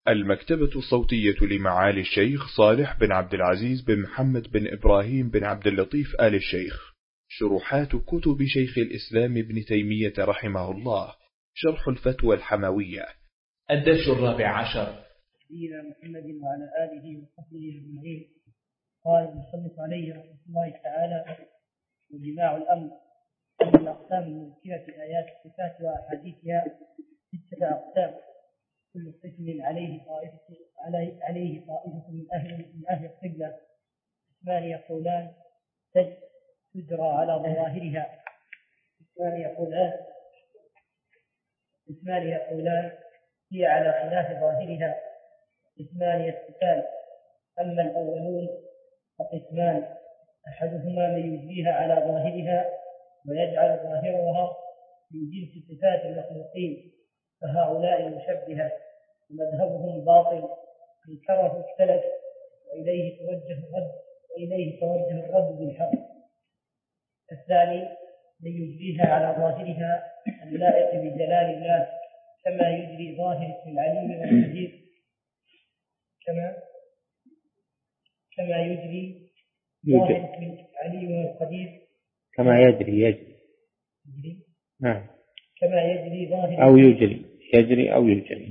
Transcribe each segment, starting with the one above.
المكتبة الصوتية لمعالي الشيخ صالح بن عبد العزيز بن محمد بن إبراهيم بن عبد اللطيف آل الشيخ. شروحات كتب شيخ الإسلام ابن تيمية رحمه الله. شرح الفتوى الحموية. الدرس 14. سيدنا محمد وعلى آله وصحبه أجمعين. قال المصنف عليه رحمة الله تعالى: وجماع الأمر أن الأقسام المذكرة في آيات الصفات وأحاديثها 6 أقسام، كل قسم عليه طائفة من أهل القبلة. قسمان يقولان تجرى على ظواهرها، قسمان يقولان هي على خلاف ظاهرها، قسمان يتفقان. أما الأولون فقسمان، أحدهما من يجريها على ظاهرها ويجعل ظاهرها من جنس صفات المخلوقين، فهؤلاء المشبهة ومذهبهم باطل، انكره السلف وإليه توجه الرد بالحق. الثاني من يجريها على ظاهرها اللائق بجلال الله، كما يجري ظاهر اسم العليم والقدير، كما يجري ظاهر اسم العليم والقدير، كما يجري ظاهر أو يجري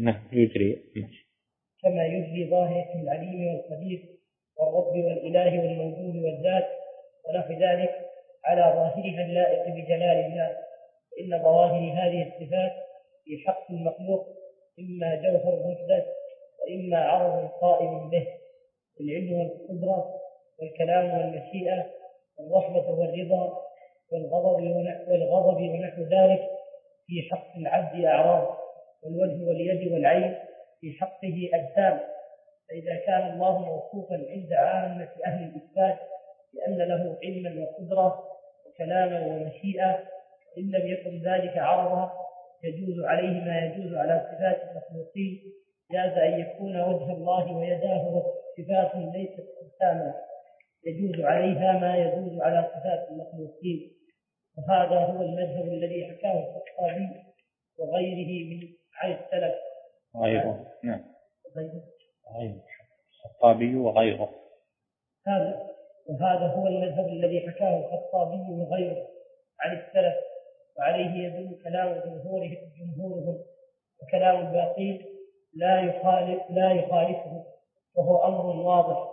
كما يجري ظاهر اسم العليم والقدير والرب والإله والموجود والذات ونحو ذلك على ظاهرها اللائق بجلال الله. إن ظواهر هذه الصفات في حق المخلوق إما جوهر محدث وإما عرض قائم به، العلم والقدرة والكلام والمشيئة والرحمة والرضا والغضب ونحو ذلك في حق العبد أعراض، والوجه واليد والعين في حقه أجسام. فإذا كان الله موصوفا عند عامة أهل الإثبات بأن له علما وقدرة وكلاما ومشيئة، إن لم يكن ذلك عرضا يجوز عليه ما يجوز على صفات المخلوقين، جاز أن يكون وجه الله ويداه صفات ليست أجساما يجوز عليها ما يجوز على صفات المخلوقين. وهذا هو المذهب الذي حكاه الخطابي وغيره من عن السلف. الخطابي وغيره. وهذا هو المذهب الذي حكاه الخطابي وغيره عن السلف، وعليه يدل كلام جمهورهم، وكلام الباقين لا يخالفه، وهو أمر واضح.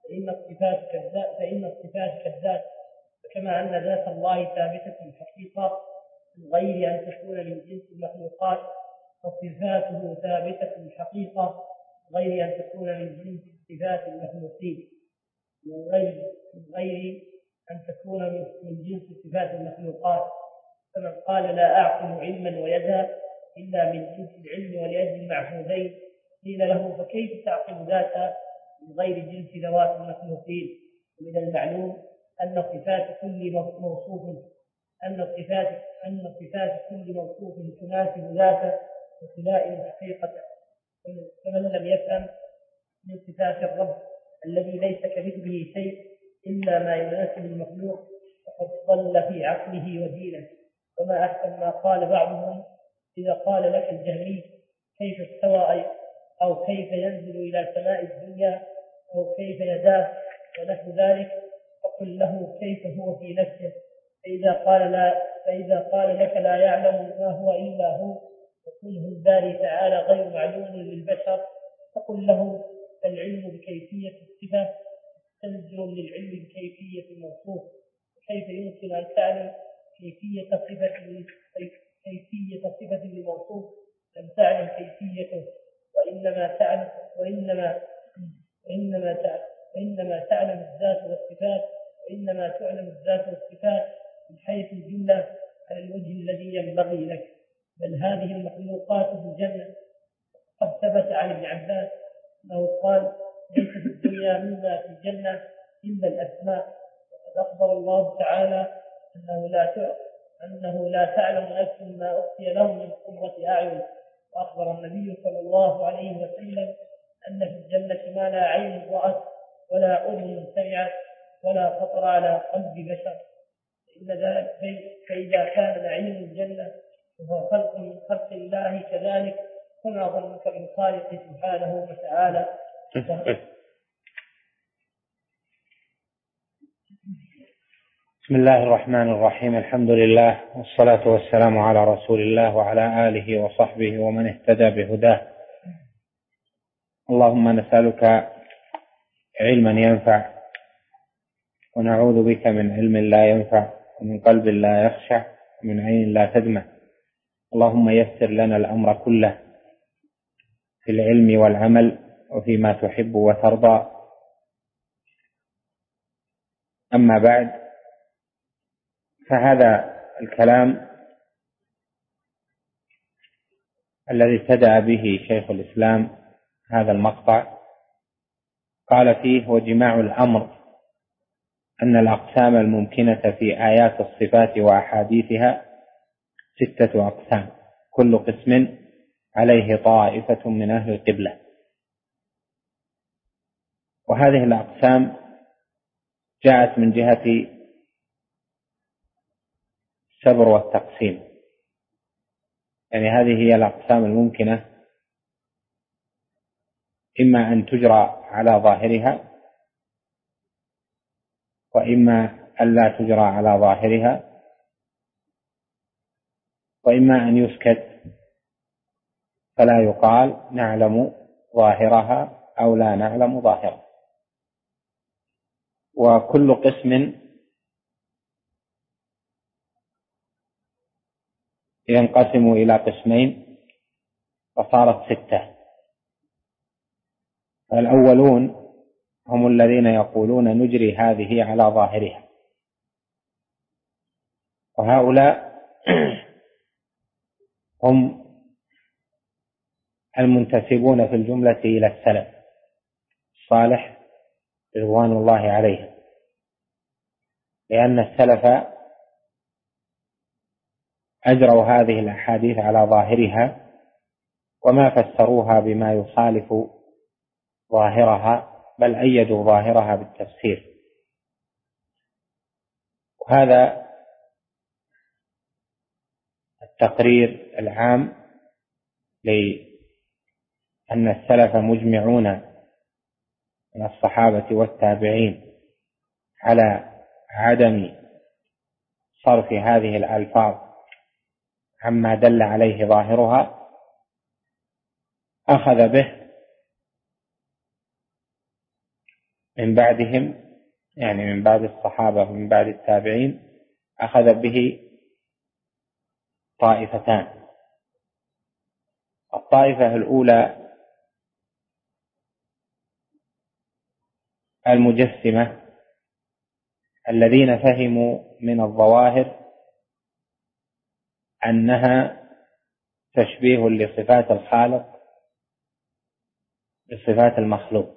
فإن الصفات كالذات، فكما أن ذات الله ثابتة الحقيقة من غير أن تكون من جنس المخلوقات، فصفاته ثابتة الحقيقة غير أن تكون من جنس صفات المخلوقين، من غير أن تكون من جنس صفات المخلوقات. فمن قال لا أعقل علما ويدا إلا من جنس العلم واليد المعهودين، قيل له فكيف تعقل ذاتا من غير جنس ذوات المخلوقين؟ ومن المعلوم أن صفات كل موصوف تناسب ذاته وتلائم حقيقته. فمن لم يفهم من صفات الرب الذي ليس كمثله شيء إلا ما يناسب المخلوق فقد ضل في عقله ودينه. وما أحسن ما قال بعضهم إذا قال لك الجهمي كيف استوى أو كيف ينزل إلى سماء الدنيا أو كيف يداه ونحو ذلك، فقل له كيف هو في نفسه. فإذا قال لك لا يعلم ما هو إلا هو، فقله الباري تعالى غير معلوم للبشر، فقل له العلم بكيفية الصفة تلزم للعلم بكيفية الموصوف. وكيف يمكن أن تعلم كيفية صفة لموصوف لم تعلم كيفيته، وإنما تعلم الذات والصفات، وإنما تعلم الذات والصفات من حيث الجملة على الوجه الذي ينبغي لك. بل هذه المخلوقات في الجنة. قد ثبت عن ابن عباس أنه قال ليس في الدنيا مما في الجنة إلا الأسماء. وقد أخبر الله تعالى أنه لا تعلم نفس ما أخفي لهم من قرة أعين. وأخبر النبي صلى الله عليه وسلم أن في الجنة ما لا عين رأت ولا أذن سمعت ولا خطر على قلب بشر. فإذا كان نعيم الجنة وهو خلق من خلق الله كذلك، فما ظنك بالخالق سبحانه وتعالى؟ بسم الله الرحمن الرحيم. الحمد لله والصلاة والسلام على رسول الله وعلى آله وصحبه ومن اهتدى بهداه. اللهم نسألك علما ينفع، ونعوذ بك من علم لا ينفع، ومن قلب لا يخشع، ومن عين لا تدمع. اللهم يسر لنا الأمر كله في العلم والعمل وفيما تحب وترضى. أما بعد، فهذا الكلام الذي ابتدأ به شيخ الإسلام هذا المقطع قال فيه: وجماع الأمر أن الأقسام الممكنة في آيات الصفات وأحاديثها 6 أقسام، كل قسم عليه طائفة من أهل القبلة. وهذه الأقسام جاءت من جهة السبر والتقسيم، يعني هذه هي الأقسام الممكنة، إما أن تجرى على ظاهرها، وإما أن لا تجرى على ظاهرها، وإما أن يسكت فلا يقال نعلم ظاهرها أو لا نعلم ظاهرها. وكل قسم ينقسم إلى قسمين، فصارت 6. الأولون هم الذين يقولون نجري هذه على ظاهرها، وهؤلاء هم المنتسبون في الجملة إلى السلف الصالح رضوان الله عليهم، لأن السلف أجروا هذه الأحاديث على ظاهرها وما فسروها بما يخالف ظاهرها، بل أيدوا ظاهرها بالتفسير. وهذا التقرير العام لأن السلف مجمعون من الصحابة والتابعين على عدم صرف هذه الألفاظ عما دل عليه ظاهرها، أخذ به من بعدهم، يعني من بعد الصحابة ومن بعد التابعين، أخذ به طائفتان. الطائفة الأولى المجسمة، الذين فهموا من الظواهر أنها تشبيه لصفات الخالق بصفات المخلوق،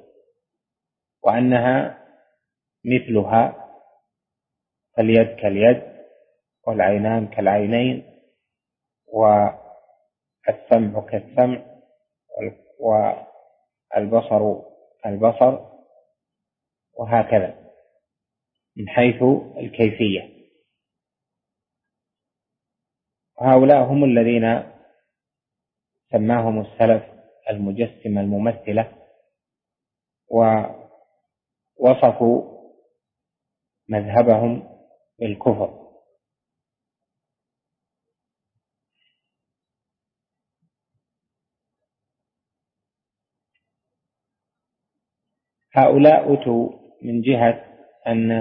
وأنها مثلها، فاليد كاليد، والعينان كالعينين، والسمع كالسمع، والبصر كالبصر، وهكذا من حيث الكيفية. وهؤلاء هم الذين سماهم السلف المجسمة الممثلة، ووصفوا مذهبهم بالكفر. هؤلاء أتوا من جهة أن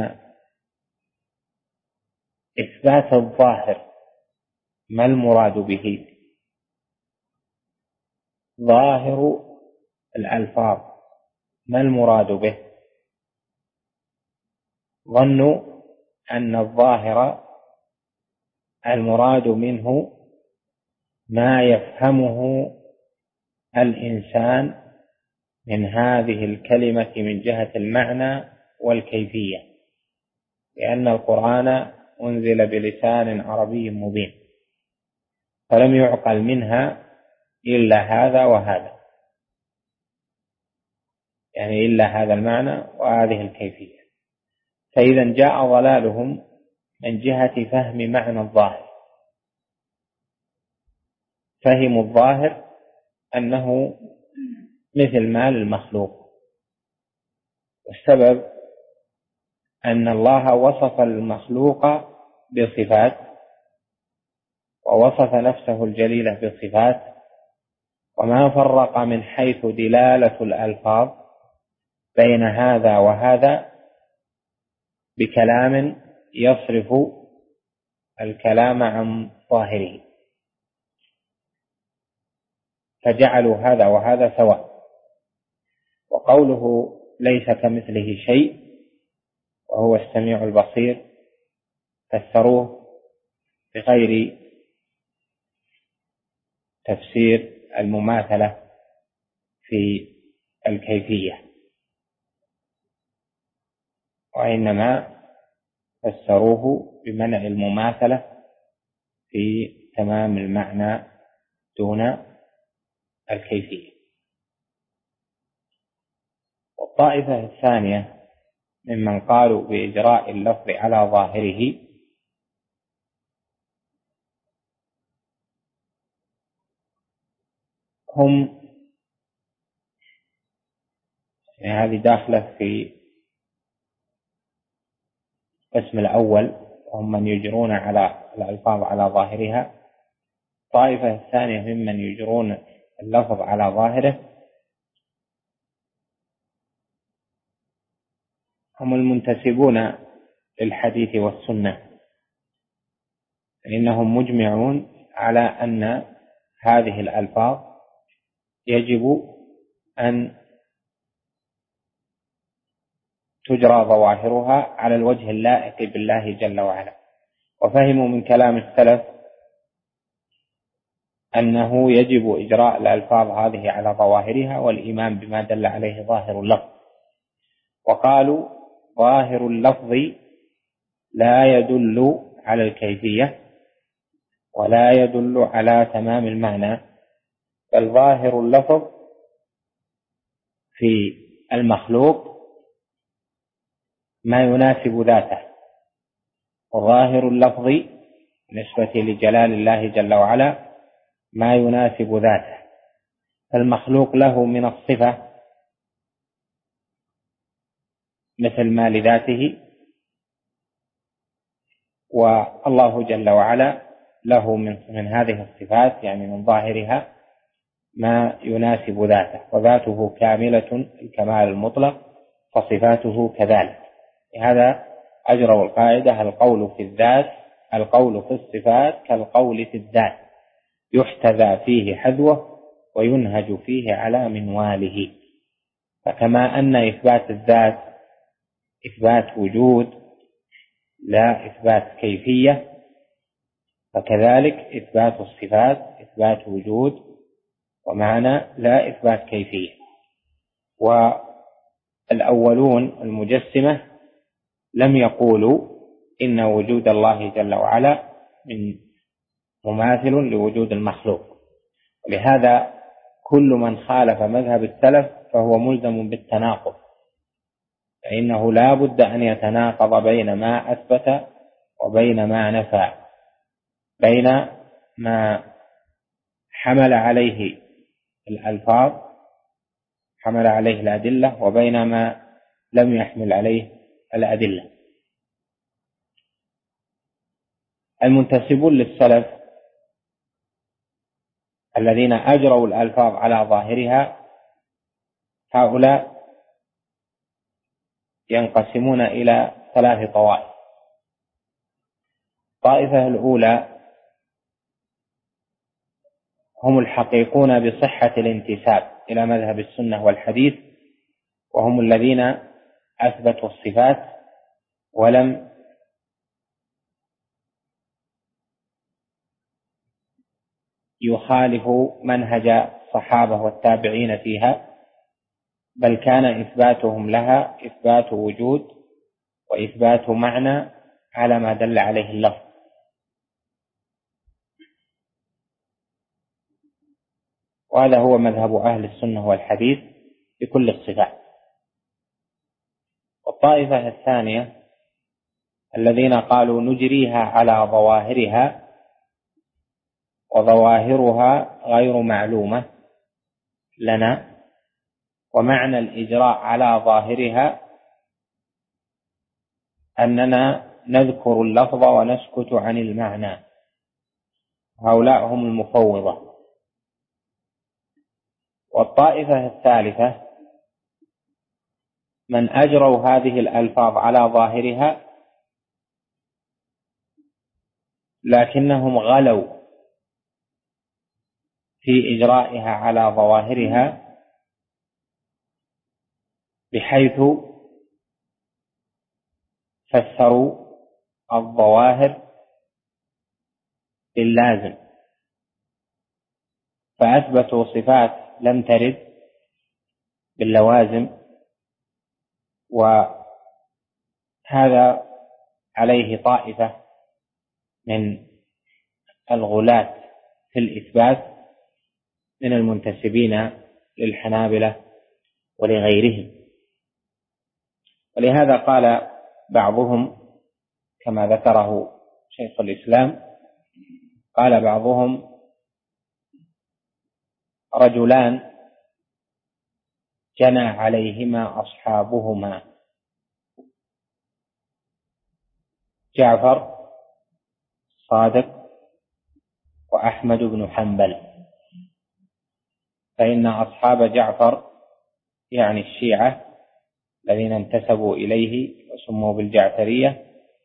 إثبات الظاهر ما المراد به؟ ظاهر الألفاظ ما المراد به؟ ظنوا أن الظاهر المراد منه ما يفهمه الإنسان من هذه الكلمة من جهة المعنى والكيفية، لأن القرآن أنزل بلسان عربي مبين، فلم يعقل منها إلا هذا وهذا، يعني إلا هذا المعنى وهذه الكيفية. فإذا جاء ضلالهم من جهة فهم معنى الظاهر، فهموا الظاهر أنه مثل ما للمخلوق، والسبب أن الله وصف المخلوق بصفات ووصف نفسه الجليلة بصفات، وما فرق من حيث دلالة الألفاظ بين هذا وهذا بكلام يصرف الكلام عن ظاهره، فجعلوا هذا وهذا سواء. وقوله ليس كمثله شيء وهو السميع البصير فسروه بغير تفسير المماثلة في الكيفية، وإنما فسروه بمنع المماثلة في تمام المعنى دون الكيفية. والطائفة الثانية ممن قالوا بإجراء اللفظ على ظاهره هم هذه داخلة في القسم الأول، وهم من يجرون على الألفاظ على ظاهرها. الطائفة الثانية ممن يجرون اللفظ على ظاهره هم المنتسبون للحديث والسنة، فإنهم مجمعون على أن هذه الألفاظ يجب أن تجرى ظواهرها على الوجه اللائق بالله جل وعلا. وفهموا من كلام السلف أنه يجب إجراء الألفاظ هذه على ظواهرها والإيمان بما دل عليه ظاهر اللفظ. وقالوا ظاهر اللفظ لا يدل على الكيفية ولا يدل على تمام المعنى، بل ظاهر اللفظ في المخلوق ما يناسب ذاته، وظاهر اللفظ بالنسبة لجلال الله جل وعلا ما يناسب ذاته. فالمخلوق له من الصفة مثل ما لذاته، والله جل وعلا له من هذه الصفات يعني من ظاهرها ما يناسب ذاته، وذاته كاملة الكمال المطلق فصفاته كذلك. لهذا أجروا القاعدة القول في الذات القول في الصفات كالقول في الذات، يحتذى فيه حذوه وينهج فيه على منواله. فكما أن إثبات الذات إثبات وجود لا إثبات كيفية، فكذلك إثبات الصفات إثبات وجود ومعنى لا إثبات كيفية. والأولون المجسمة لم يقولوا إن وجود الله جل وعلا من مماثل لوجود المخلوق، ولهذا كل من خالف مذهب السلف فهو ملزم بالتناقض، فإنه لا بد أن يتناقض بين ما أثبت وبين ما نفى، بين ما حمل عليه الألفاظ حمل عليه الأدلة وبين ما لم يحمل عليه الأدلة. المنتسبون للسلف الذين أجروا الألفاظ على ظاهرها هؤلاء ينقسمون إلى 3 طوائف. الطائفة الأولى هم الحقيقون بصحة الانتساب إلى مذهب السنة والحديث، وهم الذين أثبتوا الصفات ولم يخالفوا منهج الصحابة والتابعين فيها، بل كان إثباتهم لها إثبات وجود وإثبات معنى على ما دل عليه اللفظ. وهذا هو مذهب أهل السنة والحديث بكل الصفات. والطائفة الثانية الذين قالوا نجريها على ظواهرها وظواهرها غير معلومة، لنا. ومعنى الإجراء على ظاهرها أننا نذكر اللفظ ونسكت عن المعنى. هؤلاء هم المفوضة. والطائفة الثالثة من أجروا هذه الألفاظ على ظاهرها لكنهم غلوا في إجرائها على ظواهرها، بحيث فسروا الظواهر باللازم، فأثبتوا صفات لم ترد باللوازم، وهذا عليه طائفة من الغلاة في الإثبات من المنتسبين للحنابلة ولغيرهم. ولهذا قال بعضهم كما ذكره شيخ الإسلام، قال بعضهم: رجلان جنى عليهما أصحابهما، جعفر صادق وأحمد بن حنبل، فإن أصحاب جعفر يعني الشيعة الذين انتسبوا إليه وسموا بالجعفرية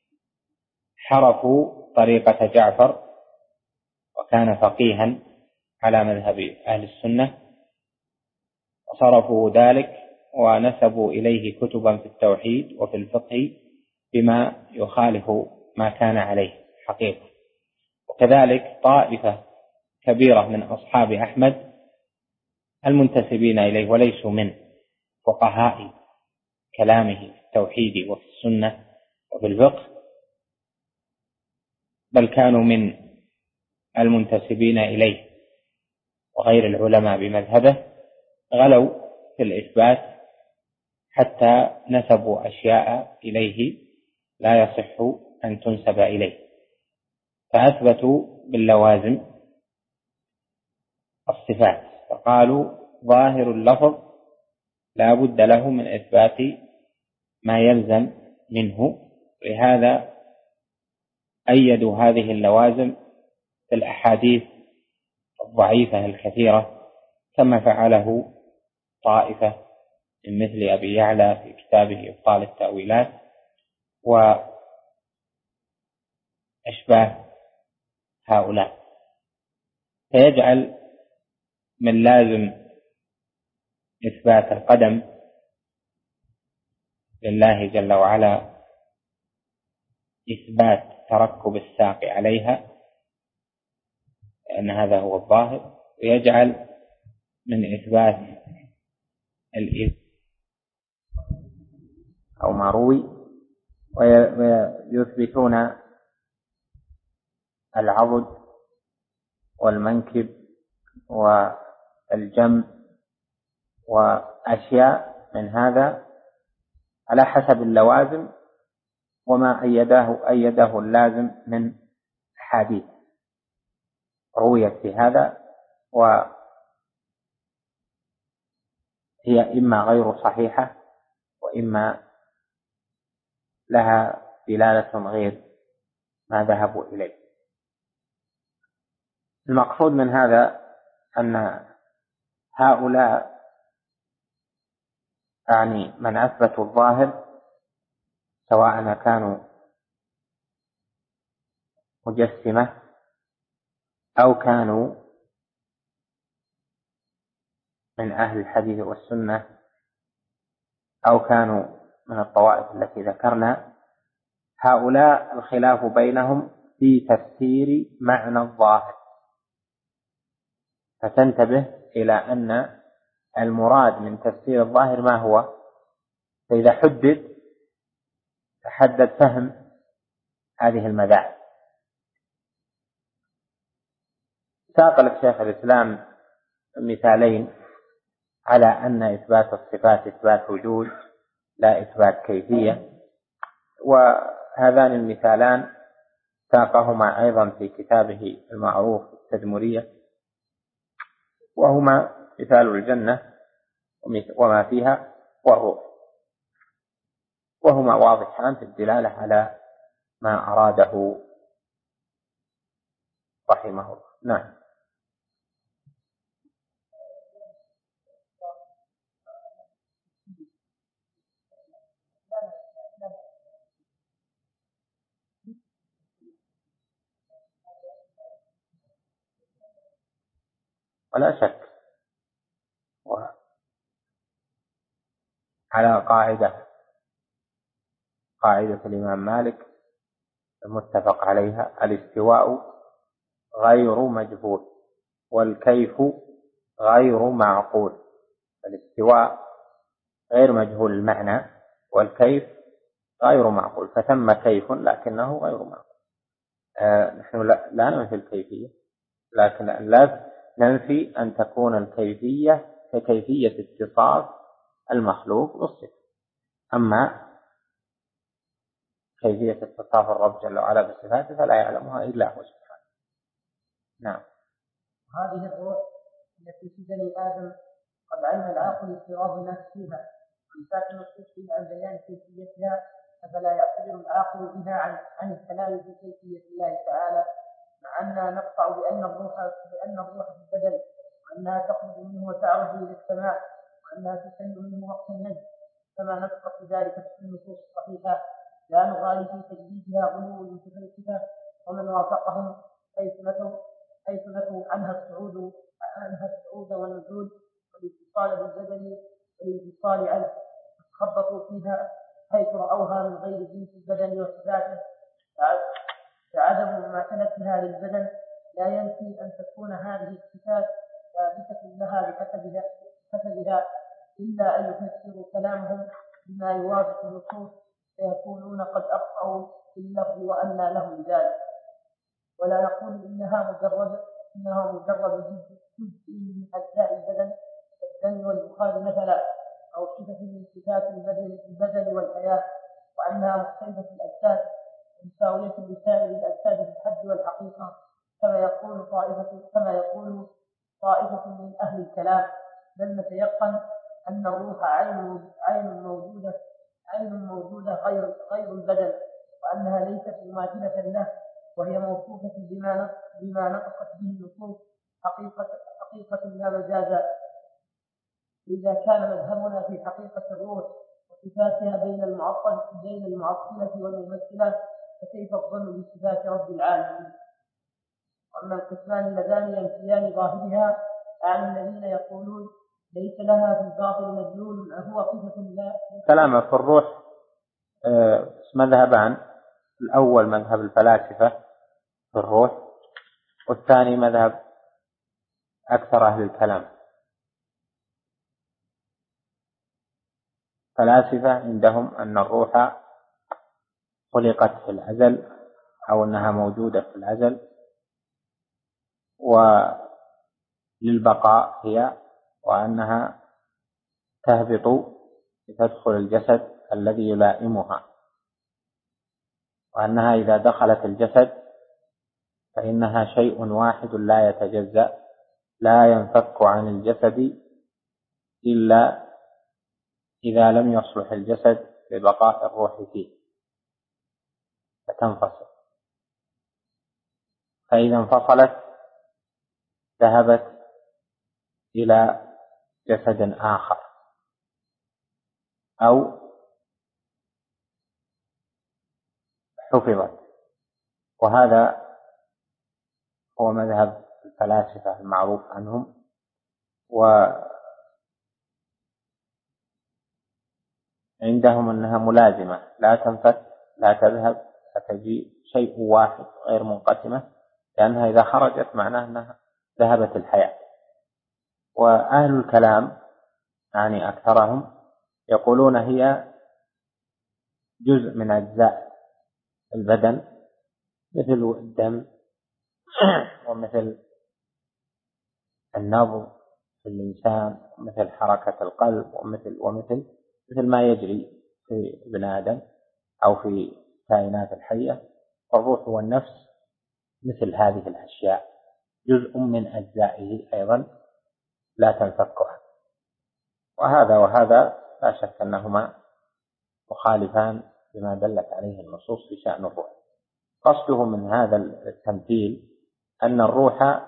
حرفوا طريقة جعفر، وكان فقيها على مذهب أهل السنة، وصرفوا ذلك ونسبوا إليه كتبا في التوحيد وفي الفقه بما يخالف ما كان عليه حقيقة. وكذلك طائفة كبيرة من أصحاب أحمد المنتسبين إليه وليسوا من فقهاء كلامه في التوحيد وفي السنة وفي الفقه، بل كانوا من المنتسبين إليه وغير العلماء بمذهبه، غلوا في الإثبات حتى نسبوا أشياء إليه لا يصح أن تنسب إليه، فأثبتوا باللوازم الصفات، فقالوا ظاهر اللفظ لا بد له من إثبات ما يلزم منه. لهذا أيدوا هذه اللوازم في الأحاديث الضعيفة الكثيرة، كما فعله طائفة من مثل أبي يعلى في كتابه إبطال التأويلات وأشباه هؤلاء، فيجعل من لازم إثبات القدم لله جل وعلا إثبات تركب الساق عليها، لأن هذا هو الظاهر، ويجعل من إثبات الإثم أو ما روي، ويثبتون العضد والمنكب والجنب وأشياء من هذا على حسب اللوازم وما أيده اللازم من حديث رويت في هذا، وهي إما غير صحيحة وإما لها دلالة غير ما ذهبوا إليه. المقصود من هذا أن هؤلاء يعني من أثبتوا الظاهر سواء كانوا مجسمة أو كانوا من أهل الحديث والسنة أو كانوا من الطوائف التي ذكرنا، هؤلاء الخلاف بينهم في تفسير معنى الظاهر، فتنتبه إلى أن المراد من تفسير الظاهر ما هو، فإذا تحدد فهم هذه المذاهب. ساق لك شيخ الإسلام مثالين على أن إثبات الصفات إثبات وجود لا إثبات كيفية، وهذان المثالان ساقهما أيضا في كتابه المعروف التدمرية، وهما مثال الجنة وما فيها والروح، وهما واضحان في الدلالة على ما أراده رحمه الله. نعم. ولا شك، على قاعدة الإمام مالك المتفق عليها: الاستواء غير مجهول والكيف غير معقول. الاستواء غير مجهول المعنى والكيف غير معقول، فثم كيف لكنه غير معقول. نحن لا ننفي الكيفية، لكن لا ننفي أن تكون الكيفية ككيفية اتصاف المخلوق بالصفة. أما كيفية اتصاف الرب جل وعلا بصفاته فلا يعلمها إلا هو سبحانه. نعم. هذه الروح التي في بني آدم قد علم العاقل اضطراب الناس فيها وإنفاق النصوص فيها عن بيان كيفيتها، فلا يعتبر العاقل بها عن الكلام في كيفية الله تعالى، مع أننا نقطع بأن الروح في البدن، وأنها تخرج منه وتعرج إلى السماء، وأنها تسن منه وقت النجم، كما نسقط ذلك في النصوص الصحيحة. لا نغالي في تجديدها غلو المتفلسفة ومن وافقهم حيث نتوا عنها الصعود والنزول والاتصال بالبدن والانفصال عنه، خبطوا فيها حيث رأوها من غير جنس البدن وصفاته. فعدم مماثلتها للبدن لا ينفي أن تكون هذه الصفات ثابتة لها بحسبها، إلا أن يفسروا كلامهم بما يوافق النصوص فيكونون قد أخطأوا في اللفظ وأنى لهم ذلك. ولا نقول إنها مجرد جزء من أجزاء البدن كالدم والبخار مثلا، أو صفة من صفات البدن والحياة، وأنها مختلفة الأجساد مساوية لسائر الأجساد في الحد والحقيقة، كما يقول طائفة من أهل الكلام، بل نتيقن أن الروح عين موجودة غير البدن، وأنها ليست مماثلة له، وهي موصوفة بما نطقت به النصوص حقيقة لا مجازا. إذا كان مذهبنا في حقيقة الروح وصفاتها بين المعطلة والممثلة، فكيف الظن بصفات رب العالمين؟ وأما القسمان اللذان ينفيان ظاهرها عن الذين يقولون ليس لها في الباطل مدلول هو صفة لا. كلامه في الروح مذهبان: الأول مذهب الفلاسفة في الروح، والثاني مذهب أكثر أهل الكلام. فلاسفة عندهم أن الروح خلقت في الأزل أو أنها موجودة في الأزل، وللبقاء هي، وأنها تهبط لتدخل الجسد الذي يلائمها، وأنها إذا دخلت الجسد فإنها شيء واحد لا يتجزأ، لا ينفك عن الجسد إلا إذا لم يصلح الجسد لبقاء الروح فيه فتنفصل، فإذا انفصلت ذهبت إلى جسد آخر أو حفظت. وهذا هو مذهب الفلاسفة المعروف عنهم. وعندهم أنها ملازمة، لا تنفك، لا تذهب، فتجي شيء واحد غير منقسمة، لأنها إذا خرجت معناه أنها ذهبت الحياة. وأهل الكلام يعني أكثرهم يقولون هي جزء من أجزاء البدن، مثل الدم ومثل النبض في الإنسان ومثل حركة القلب ومثل ما يجري في ابن آدم أو في كائنات الحية. الروح والنفس مثل هذه الأشياء، جزء من أجزائه أيضا، لا تنفك عنه. وهذا لا شك أنهما مخالفان بما دلت عليه النصوص في شأن الروح. قصده من هذا التمثيل أن الروح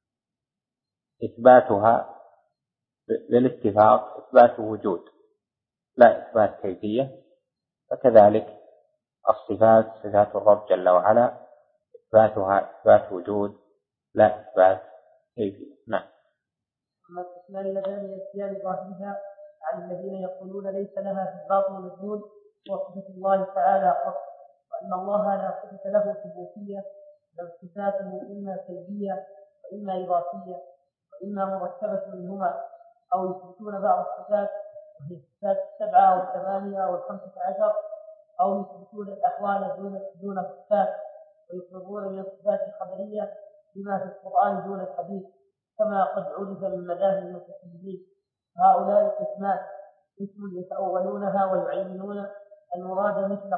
إثباتها بالاتفاق إثبات وجود لا إثبات كيفية، فكذلك الصفات صفات الرب جل وعلا إثباتها إثبات وجود لا إثبات كيفية. نعم. أما القسمان اللذان يأتيان ظاهرها عن الذين يقولون ليس لها في الباطن مدلول وصفة الله تعالى قط، وأن الله لا صفة له ثبوتية، بل صفاته إما سلبية وإما إضافية وإما مركبة منهما، أو يثبتون بعض الصفات وهي الصفات 7 و8 و15، أو يثبتون الأحوال دون الصفات ويفرضون من الصفات الخبرية بما في القرآن دون الحديث، كما قد عرف من مذاهب المتكلمين. هؤلاء القسمان اسم يتأولونها ويعينون المراد مثل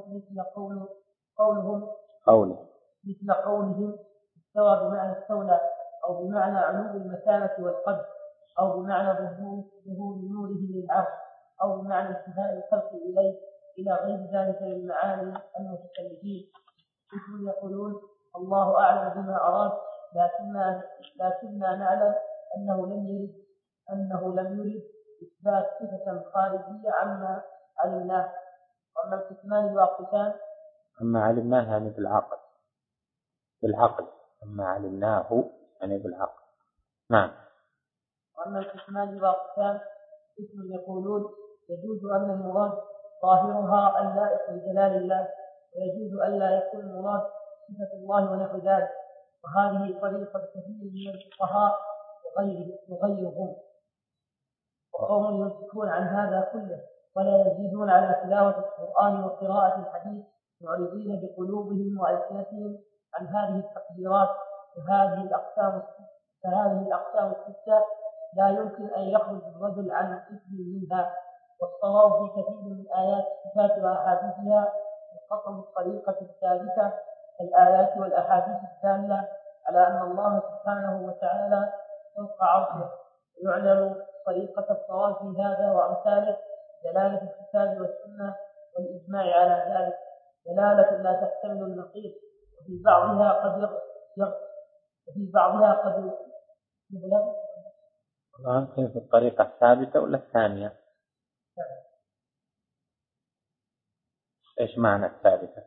قولهم استوى بمعنى استولى، أو بمعنى علو المكانة والقدر، أو بمعنى ظهور نوره للعرش، أو بمعنى انتهاء الخلق إليه، إلى غير ذلك من معاني المتكلمين. اسم يقولون الله أعلم بما أراد، لكننا نعلم أنه لم يرد إثبات صفة خارجية عما علمناه. وأما القسمان الواقفان، أما علمناه يعني بالعقل، أما علمناه يعني بالعقل. نعم. وأما القسمان الواقفان اسم يقولون يجوز أن المراد ظاهرها اللائق بجلال الله، ويجوز أن لا يكون المراد صفة الله ونحو ذلك، وهذه طريقة كثير من الفقهاء وغيرهم، وقوم يمسكون عن هذا كله ولا يزيدون على تلاوة القرآن وقراءة الحديث، معرضين بقلوبهم وألسنتهم عن هذه التقديرات. فهذه الأقسام الستة لا يمكن أن يخرج الرجل عن الاسم منها. والصواب في كثير من آيات الصفات وأحاديثها القطع بالطريقة الثابتة الآيات والأحاديث الدالة على أن الله سبحانه وتعالى فوق عرشه. يعلم طريقة الصواب في هذا وأمثاله دلالة الكتاب والسنة والإجماع على ذلك، دلالة لا تحتمل النقيض، وفي بعضها قد يبلغ. كيف الطريقة الثابتة ولا الثانية؟ إيش معنى الثابتة؟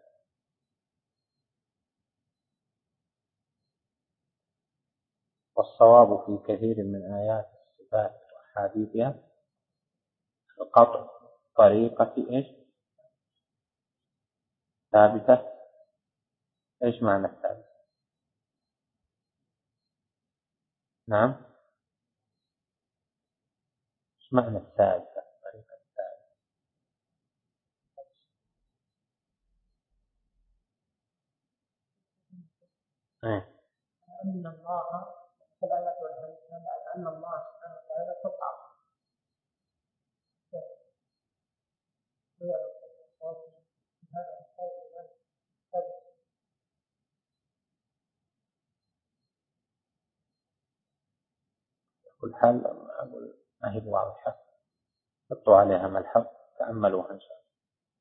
والصواب في كثير من آيات الصفات وأحاديثها قطع طريقة إيش؟ ثابتة. إيش معنى الثابتة؟ نعم. إيش معنى الثابتة؟ طريقة الثابتة. أن الله أن الله سبحانه وتعالى تقع والحل أقول ما هي واضحة، حطوا عليها ملحظ تأملوها إن شاء الله.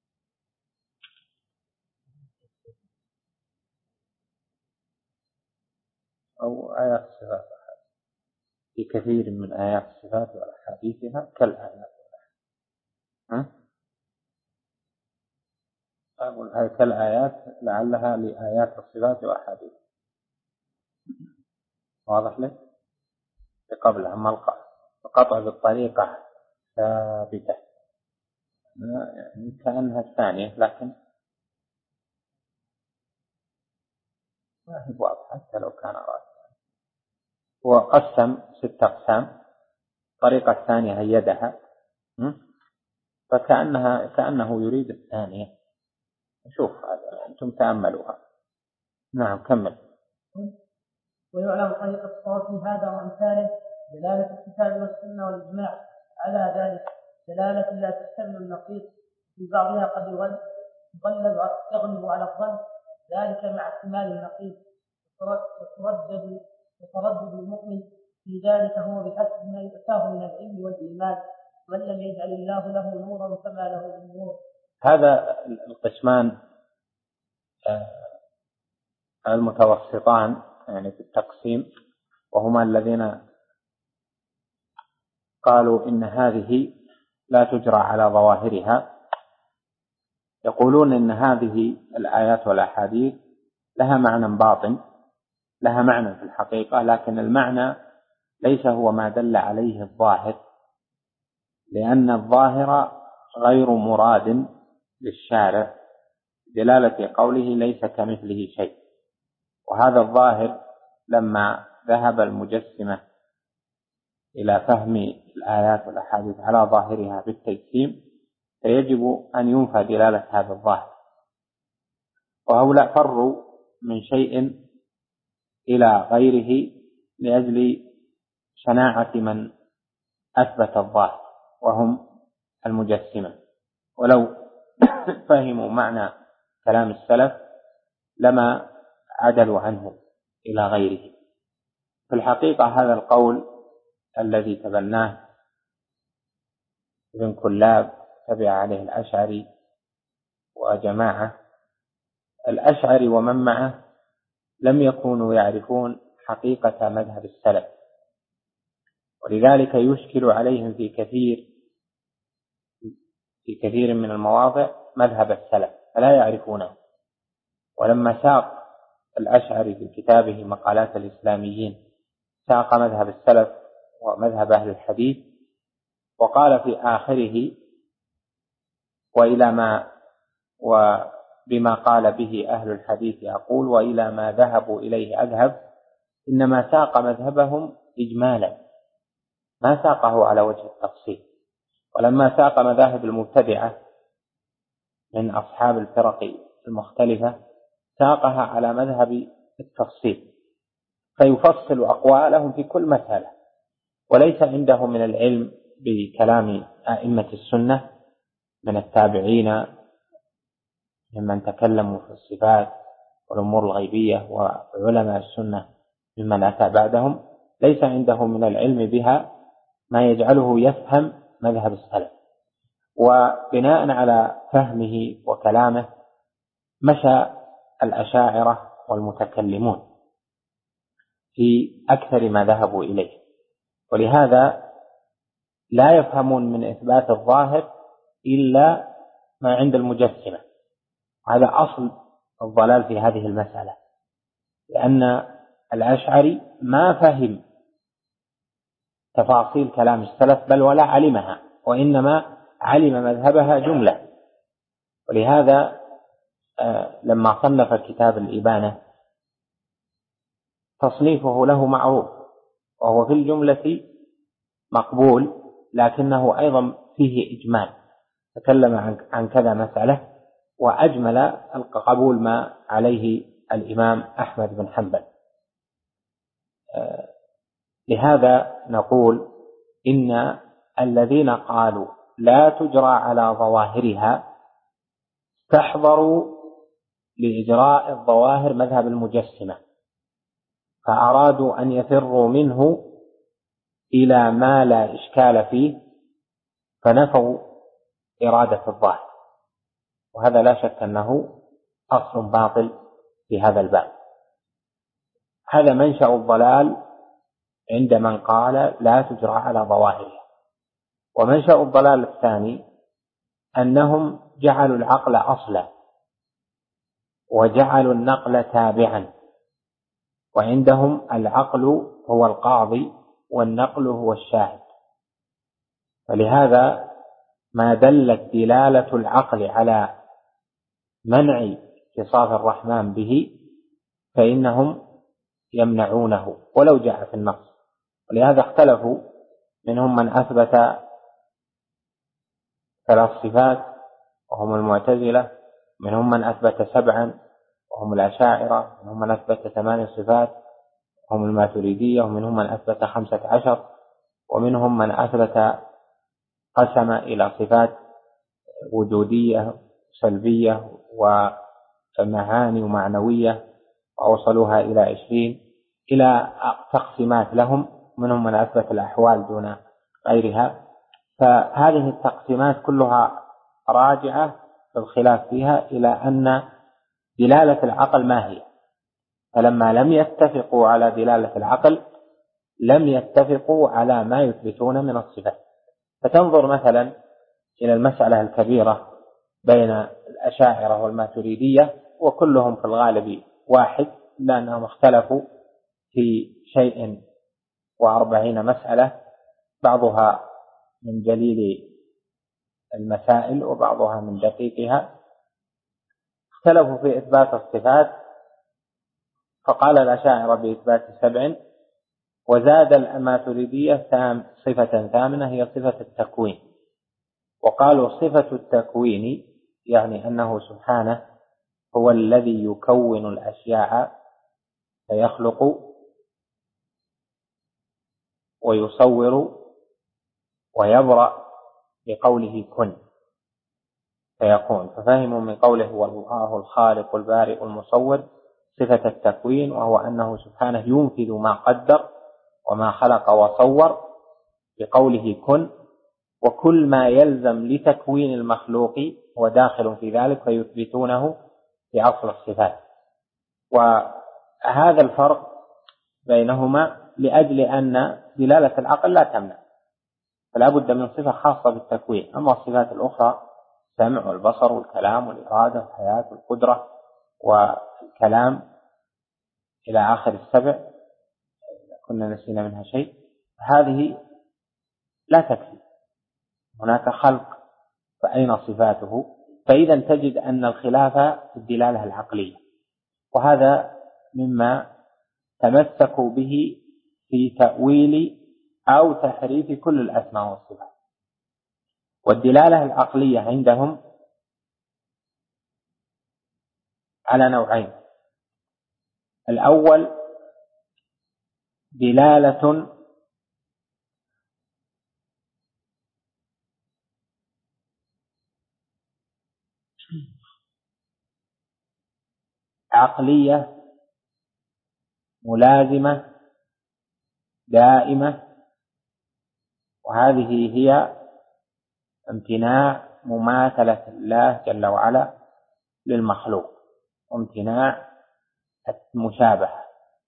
أو آيات الصفات في كثير من آيات الصفات وأحاديثها كالآيات. أقول هذه كالآيات لعلها لآيات الصفات وأحاديث. واضح لك؟ قبلها ملقى وقطع بالطريقة ثابتة، يعني كأنها الثانية لكن ما هي واضحة حتى لو كان راسا. هو قسم 6 أقسام، الطريقة الثانية هيدها كأنه يريد الثانية. شوف هذا أنتم تأملوها. نعم كمل. ويعلم طريق الصواب في هذا وأمثاله دلالة الكتاب والسنة والإجماع على ذلك، دلالة لا تحتمل النقيض، في بعضها قد يغلب على الظن، ذلك مع احتمال النقيض وتردد المؤمن في ذلك هو بحسب ما يؤتاه من العلم والإيمان، من لم يجعل الله له نورا فما له من نور. هذا القسمان المتوسطان يعني في التقسيم، وهما الذين قالوا إن هذه لا تجرى على ظواهرها، يقولون إن هذه الآيات والأحاديث لها معنى باطن، لها معنى في الحقيقة، لكن المعنى ليس هو ما دل عليه الظاهر، لأن الظاهر غير مراد للشارع دلالة قوله ليس كمثله شيء. وهذا الظاهر لما ذهب المجسمة إلى فهم الآيات والأحاديث على ظاهرها بالتجسيم، فيجب أن ينفى دلالة هذا الظاهر. وهؤلاء فروا من شيء إلى غيره لأجل شناعة من أثبت الظاهر وهم المجسمة، ولو فهموا معنى كلام السلف لما عدلوا عنه إلى غيره. في الحقيقة هذا القول الذي تبناه ابن كلاب تبع عليه الأشعري وجماعة، الأشعري ومن معه لم يكونوا يعرفون حقيقة مذهب السلف، ولذلك يشكل عليهم في كثير من المواضع مذهب السلف فلا يعرفونه. ولما ساق الأشعري في كتابه مقالات الإسلاميين ساق مذهب السلف ومذهب أهل الحديث، وقال في آخره وبما قال به أهل الحديث أقول وإلى ما ذهبوا إليه أذهب، إنما ساق مذهبهم إجمالا ما ساقه على وجه التفصيل. ولما ساق مذاهب المبتدعة من أصحاب الفرق المختلفة ساقها على مذهب التفصيل، فيفصل أقوالهم في كل مسألة، وليس عنده من العلم بكلام أئمة السنة من التابعين ممن تكلموا في الصفات والأمور الغيبية وعلماء السنة ممن أتى بعدهم، ليس عنده من العلم بها ما يجعله يفهم مذهب السلف. وبناء على فهمه وكلامه مشى الأشاعرة والمتكلمون في أكثر ما ذهبوا إليه، ولهذا لا يفهمون من إثبات الظاهر إلا ما عند المجسمة. هذا أصل الضلال في هذه المسألة، لأن الأشعري ما فهم تفاصيل كلام السلف بل ولا علمها، وإنما علم مذهبها جملة. ولهذا لما صنف كتاب الإبانة تصنيفه له معروف، وهو في الجملة مقبول، لكنه أيضا فيه إجمال، تكلم عن كذا مسألة وأجمل القبول ما عليه الإمام أحمد بن حنبل. لهذا نقول إن الذين قالوا لا تجرى على ظواهرها استحضروا لإجراء الظواهر مذهب المجسمة، فأرادوا أن يفروا منه إلى ما لا إشكال فيه فنفوا إرادة الظاهر، وهذا لا شك أنه أصل باطل في هذا الباب. هذا منشأ الضلال عند من قال لا تجرى على ظواهرها. ومنشأ الضلال الثاني أنهم جعلوا العقل أصلا وجعلوا النقل تابعا، وعندهم العقل هو القاضي والنقل هو الشاهد. فلهذا ما دلت دلالة العقل على منع اتصاف الرحمن به فإنهم يمنعونه ولو جاء في النص. ولهذا اختلفوا، منهم من أثبت 3 صفات وهم المعتزلة، منهم من أثبت 7 وهم الأشاعرة، منهم من أثبت 8 صفات وهم الماتريدية، ومنهم من أثبت 15، ومنهم من أثبت قسم إلى صفات وجودية سلبية ومعاني ومعنوية وأوصلوها إلى 20 إلى تقسيمات لهم ومنهم من أثبت الأحوال دون غيرها. فهذه التقسيمات كلها راجعة في الخلاف فيها إلى أن دلالة العقل ما هي، فلما لم يتفقوا على دلالة العقل لم يتفقوا على ما يثبتون من الصفات. فتنظر مثلا إلى المسألة الكبيرة بين الأشاعرة والماتريدية، وكلهم في الغالب واحد، لأنهم اختلفوا في شيء 40 مسألة، بعضها من جليل المسائل وبعضها من دقيقها. اختلفوا في إثبات الصفات، فقال الأشاعرة بإثبات 7، وزاد الماتريدية صفة ثامنة هي صفة التكوين، وقالوا صفة التكوين يعني أنه سبحانه هو الذي يكون الأشياء فيخلق ويصور ويبرأ بقوله كن فيكون. ففهموا من قوله هو الله الخالق البارئ المصور صفة التكوين، وهو أنه سبحانه ينفذ ما قدر وما خلق وصور بقوله كن، وكل ما يلزم لتكوين المخلوق هو داخل في ذلك، فيثبتونه في أصل الصفات. وهذا الفرق بينهما لأجل أن دلالة العقل لا تمنع، فلا بد من صفة خاصة بالتكوين. أما الصفات الأخرى السمع والبصر والكلام والإرادة والحياة والقدرة والكلام إلى آخر 7 كنا نسينا منها شيء، هذه لا تكفي، هناك خلق فأين صفاته؟ فإذا تجد أن الخلاف في الدلالة العقلية، وهذا مما تمسكوا به في تأويل أو تحريف كل الأسماء والصفات. والدلالة العقلية عندهم على نوعين: الأول دلالة عقلية ملازمة دائمة، وهذه هي امتناع مماثلة الله جل وعلا للمخلوق وامتناع المشابهة،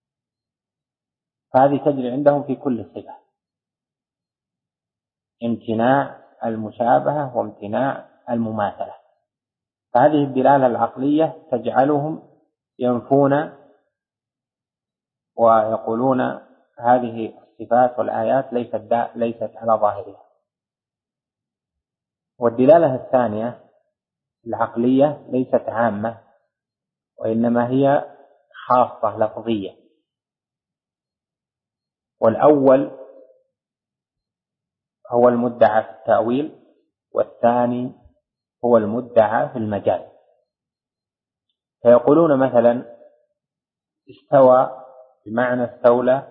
فهذه تجري عندهم في كل صفة، امتناع المشابهة وامتناع المماثلة. فهذه الدلالة العقلية تجعلهم ينفون ويقولون هذه الصفات والآيات ليست على ظاهرها. والدلالة الثانية العقلية ليست عامة، وإنما هي خاصة لفظية. والأول هو المدعى في التأويل، والثاني هو المدعى في المجاز. فيقولون مثلا استوى بمعنى استولى،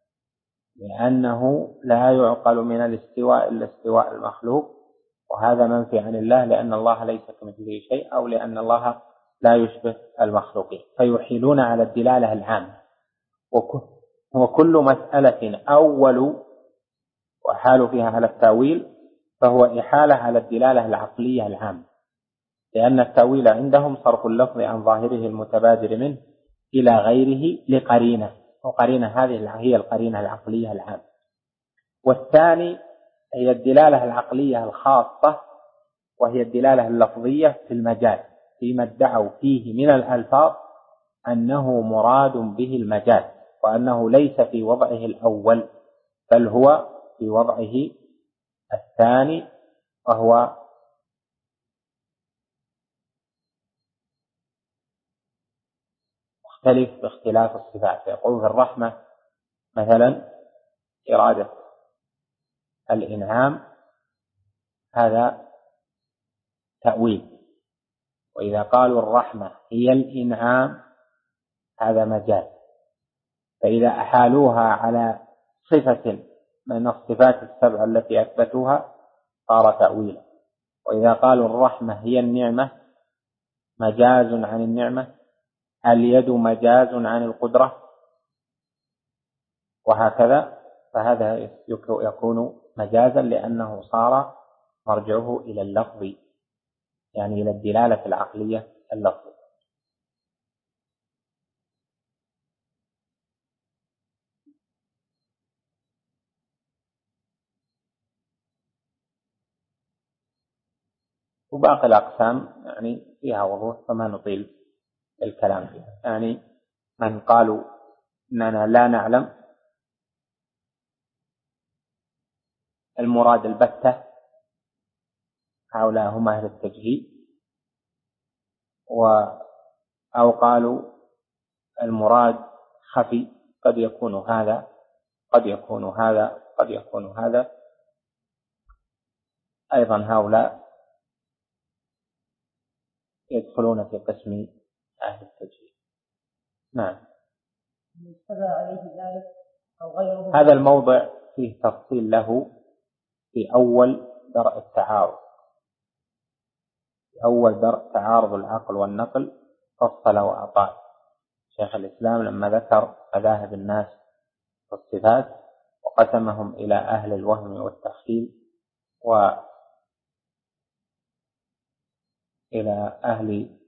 لأنه لا يعقل من الاستواء إلا استواء المخلوق، وهذا منفي عن الله لأن الله ليس كمثله شيء، أو لأن الله لا يشبه المخلوقين، فيحيلون على الدلالة العامة. وكل مسألة أول وحالوا فيها على التأويل فهو إحالة على الدلالة العقلية العامة، لأن التأويل عندهم صرف اللفظ عن ظاهره المتبادر منه إلى غيره لقرينة، وقرينة هذه هي القرينة العقلية العامة. والثاني هي الدلالة العقلية الخاصة، وهي الدلالة اللفظية في المجاز، فيما ادعوا فيه من الألفاظ أنه مراد به المجاز، وأنه ليس في وضعه الأول بل هو في وضعه الثاني، وهو مختلف باختلاف الصفات. يقول في الرحمة مثلا إرادة الإنعام هذا تأويل، وإذا قالوا الرحمة هي الإنعام هذا مجاز. فإذا أحالوها على صفة من الصفات 7 التي أثبتوها صار تأويلا. وإذا قالوا الرحمة هي النعمة مجاز عن النعمة، اليد مجاز عن القدرة، وهكذا فهذا يكون مجازا لأنه صار مرجعه إلى اللفظ، يعني إلى الدلالة العقلية اللفظ. وباقي الأقسام يعني فيها وضوح فما نطيل الكلام فيها. يعني من قالوا أننا لا نعلم المراد البتة، هؤلاء هم أهل التجهيل، أو قالوا المراد خفي، قد يكون هذا قد يكون هذا قد يكون هذا، أيضا هؤلاء يدخلون في قسم أهل التجهيل. نعم. هذا الموضع فيه تفصيل له في أول درء التعارض، في أول درء تعارض العقل والنقل فصل وأطال شيخ الإسلام لما ذكر مذاهب الناس في الصفات وقسمهم إلى أهل الوهم والتخيل وإلى أهل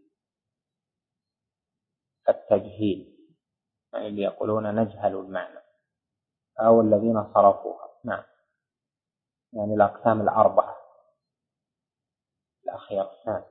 التجهيل، يعني اللي يقولون نجهل المعنى أو الذين صرفوها. نعم، يعني الأقسام الأربعة الأخيرة. نعم.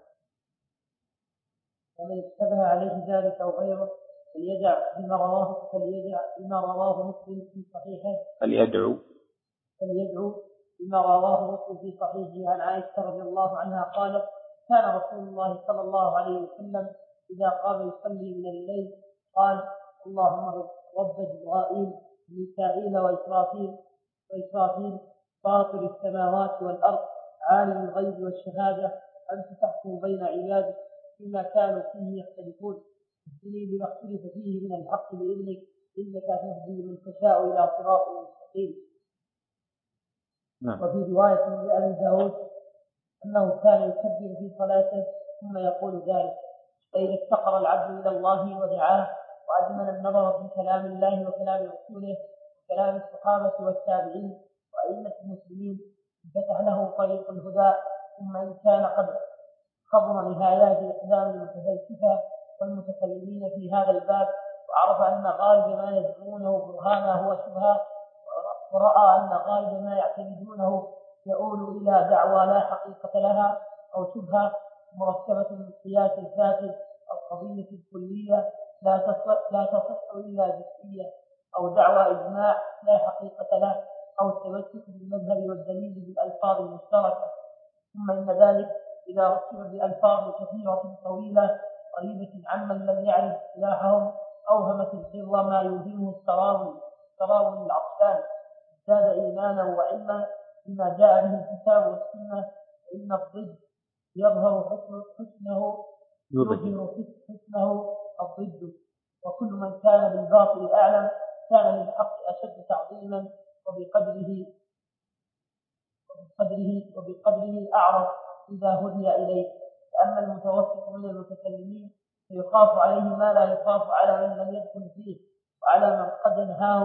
ومن اشتبه عليه ذلك أو غيره فليدع بما رواه مسلم في صحيحه فليدعو بما رواه مسلم في صحيحه عن عائشة رضي الله عنها قالت: كان رسول الله صلى الله عليه وسلم إذا قام يصلي من الليل قال: اللهم رب جبرائيل وميكائيل وإسرافيل فاطر السماوات والأرض عالم الغيب والشهادة أنت تحكم بين عبادك فيما كانوا فيه يختلفون اهدني لما اختلف فيه من الحق بإذنك إنك تهدي من تشاء إلى صراط مستقيم. وفي رواية لأبي داود أنه كان يكبر في صلاته ثم يقول ذلك: فإذا افتقر العبد إلى الله ودعاه وأدمن النظر في كلام الله وكلام رسوله وكلام الصحابة والتابعين وأئمة المسلمين فتح له طريق الهدى. ثم إن كان قد خبر نهايات إقدام المتفلسفة والمتكلمين في هذا الباب وعرف أن غالب ما يدعونه برهانا هو شبهة، ورأى أن غالب ما يعتمدونه يؤول إلى دعوى لا حقيقة لها أو شبهة مركبة من القياس الفاسد القضية الكلية لا تصح إلا جزئية، أو دعوى إجماع لا حقيقة له، أو التمسك بالمذهب والدليل بالألفاظ المشتركة. ثم إن ذلك إذا ركب بألفاظ كثيرة طويلة قريبة عمن لم يعرف اصطلاحهم أوهمت الحر ما يوهمه التراوي العطشان، زاد إيمانا وعلما بما جاء به الكتاب والسنة. إن الضد يظهر حسنه الضد، وكل من كان بالباطل أعلم كان للحق أشد تعظيما وبقدره أعرف إذا هدي إليه. فأما المتوسط من المتكلمين فيخاف عليه ما لا يخاف على من لم يدخل فيه، وعلى من قد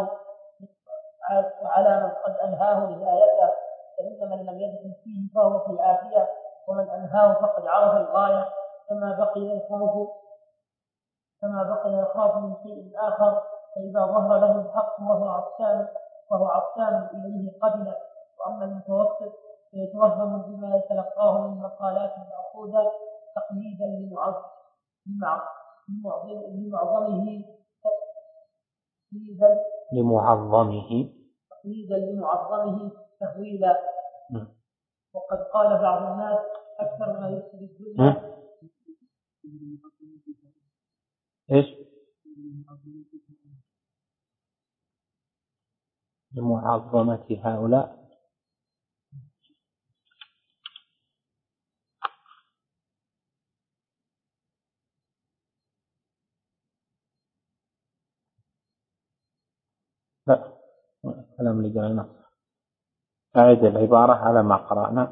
أنهاه نهايته، فإن من لم يدخل فيه فهو في العافية، ومن أنهاه فقد عرف الغاية، فما بقي يخاف من شيء آخر. فإذا ظهر له الحق وهو عطشان إليه قبل. وأما المتوسط فيتوهم بما يتلقاه من مقالات مأخوذة تقليدا لمعظمه تهويلا. وقد قال بعض الناس أكثر ما يفسد الدنيا لمعظمة هؤلاء. لا، كلام اللي قلنا أعيد العبارة على ما قرأنا.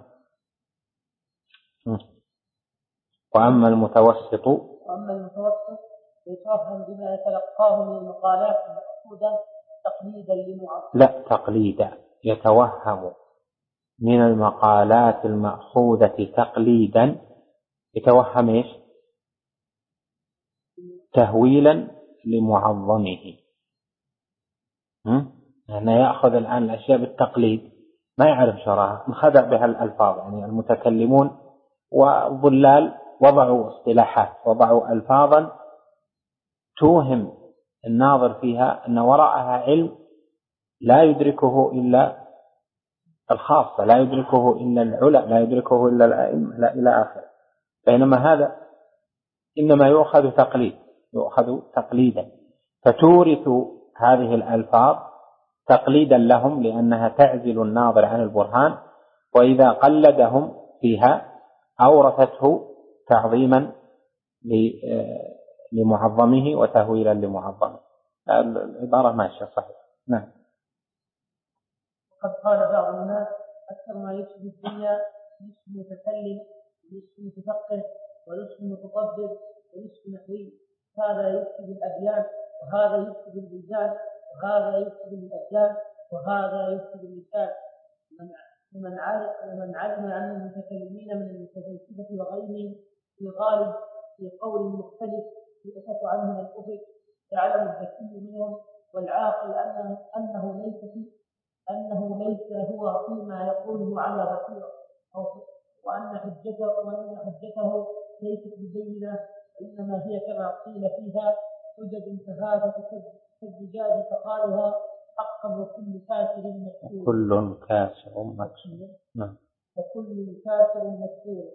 وأما المتوسط يتوهم بما يتلقاه من المقالات المأخوذة تقليدا لمعظمه. لا تقليدا، يتوهم من المقالات المأخوذة تقليدا، يتوهم إيش؟ تهويلا لمعظمه. يعني يأخذ الآن الأشياء بالتقليد، ما يعرف شرعها، انخدع بها الألفاظ. يعني المتكلمون والضلال وضعوا اصطلاحات، وضعوا ألفاظا توهم الناظر فيها أن وراءها علم لا يدركه إلا الخاصة، لا يدركه إلا العلماء، لا يدركه إلا الأئمة، لا إلى آخره. بينما هذا إنما يؤخذ تقليدا، فتورث هذه الألفاظ تقليدا لهم لأنها تعزل الناظر عن البرهان، وإذا قلدهم فيها أورثته تعظيما لمعظمه وتهويلا لمعظمه. العبارة ماشية صحيح. نعم. وقد قال بعض الناس أكثر ما يفسد الدنيا نصف متكلم ونصف متفقه ونصف متطبب ونصف نحوي، هذا يفسد الأديان وهذا يفسد البلدان وهذا يفسد الأبدان وهذا يفسد اللسان. ومن علم أن المتكلمين من المتفلسفة وغيرهم في الغالب في قول مختلف يؤفك عنه من الأفق، يعلم الذكي منهم والعاقل أنه ليس هو فيما يقوله على بصيرة، وأن حجته ليست ببينة، إنما هي كما قيل فيها حجج فهذا كالزجاج فقالها حقا وكل كاسر مكسور. كل كاسر مكسور. نعم. وكل كاسر مكسور.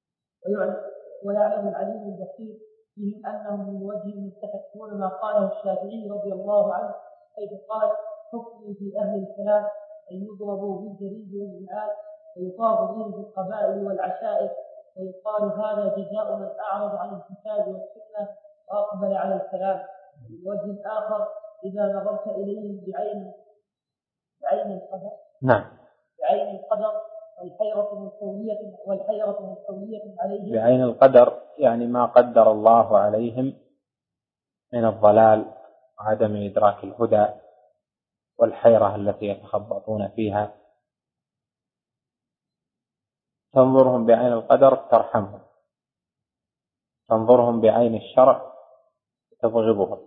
ويعلم العليم البصير فيهم أنهم من وجه مستحقون ما قاله الشافعي رضي الله عنه، حيث قال حكم في أهل الكلام أن يضربوا بالجريد والجعال ويطاف به في القبائل والعشائر، ويقال هذا جزاء من أعرض عن الكتاب والسنة وأقبل على الكلام. من وجه آخر إذا نظرت إليهم بعين القدر، نعم، بعين القدر والحيرة مستولية عليهم. بعين القدر يعني ما قدر الله عليهم من الضلال وعدم إدراك الهدى والحيرة التي يتخبطون فيها. تنظرهم بعين القدر ترحمهم، تنظرهم بعين الشرع تبغضهم.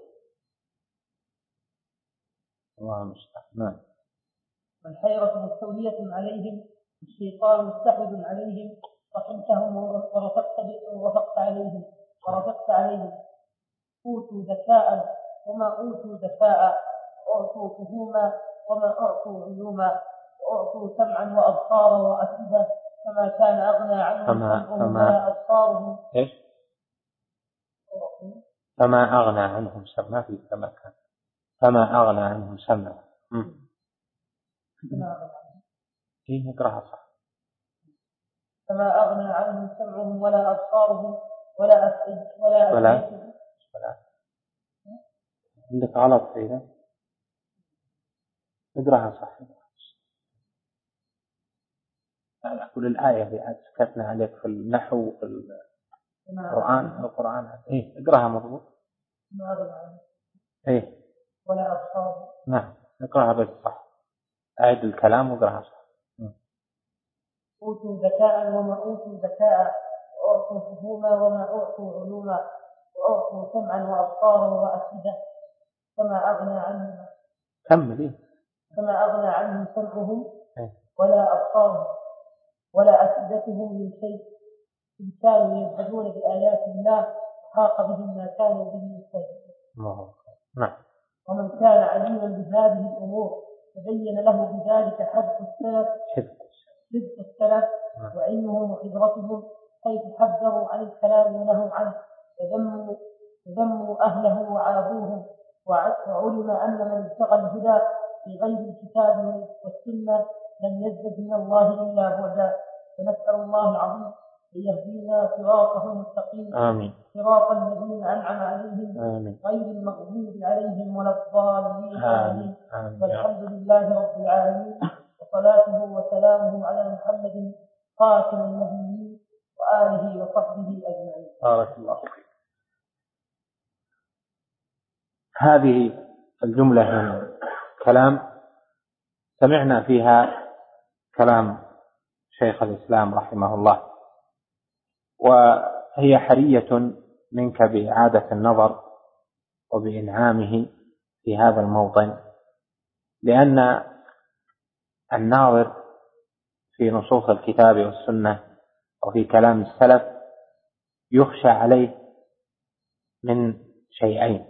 الله المستعان. والحيرة مستولية عليهم، الشيطان مستحوذ عليهم، رحمتهم ورفقت عليهم. أوتوا ذكاء وما أوتوا ذكاء، أعطوا فهوما وما أعطوا علوما، وأعطوا سمعا وأبصارا وأفئدة، فما كان أغنى عنهم سمعهم ولا أبصارهم. إيش؟ فما أغنى عنهم سمع في كما كان، فما أغنى عنهم سمع. إيه نقرأها صح. فما أغنى عنهم سمعهم ولا أبصارهم ولا أفئدتهم. عندك غلط فيها، اقرأها صح. كل الآية اللي سكتنا عليك في النحو وفي القرآن إيه اقرأها مضبوط. إيه ولا أبصارهم. نعم اقرأها بس صح، أعد الكلام واقرأها صح. أوتوا ذكاء وما أوتوا ذكاء، وأعطوا فهوما وما أعطوا علوما، وأعطوا سمعا وأبصارا وأفئدة، فما أغنى عنهم سمعهم ولا أبصارهم ولا أفئدتهم من شيء، إن كانوا يجحدون بآيات الله وحاق بهم ما كانوا به يستهزئون. ومن كان عليما بهذه الأمور تبين له بذلك حفظ السلف وعلمهم وخبرتهم، حيث حذروا عن الكلام ونهوا عنه، وذموا أهله وعابوهم، وعلم أن من ابتغى الهدى في غير الكتاب والسنة لم يزدد من الله إلا بعدا. فنسأل الله العظيم أن يهدينا صراطه المستقيم، آمين. صراط الذين أنعم عليهم غير المغضوب عليهم ولا الضالين. آمين. والحمد لله رب العالمين، وصلاته وسلامه على محمد خاتم النبيين وآله وصحبه أجمعين. بارك الله فيك. هذه الجملة من كلام سمعنا فيها كلام شيخ الإسلام رحمه الله، وهي حرية منك بإعادة النظر وبإنعامه في هذا الموطن، لأن الناظر في نصوص الكتاب والسنة وفي كلام السلف يخشى عليه من شيئين: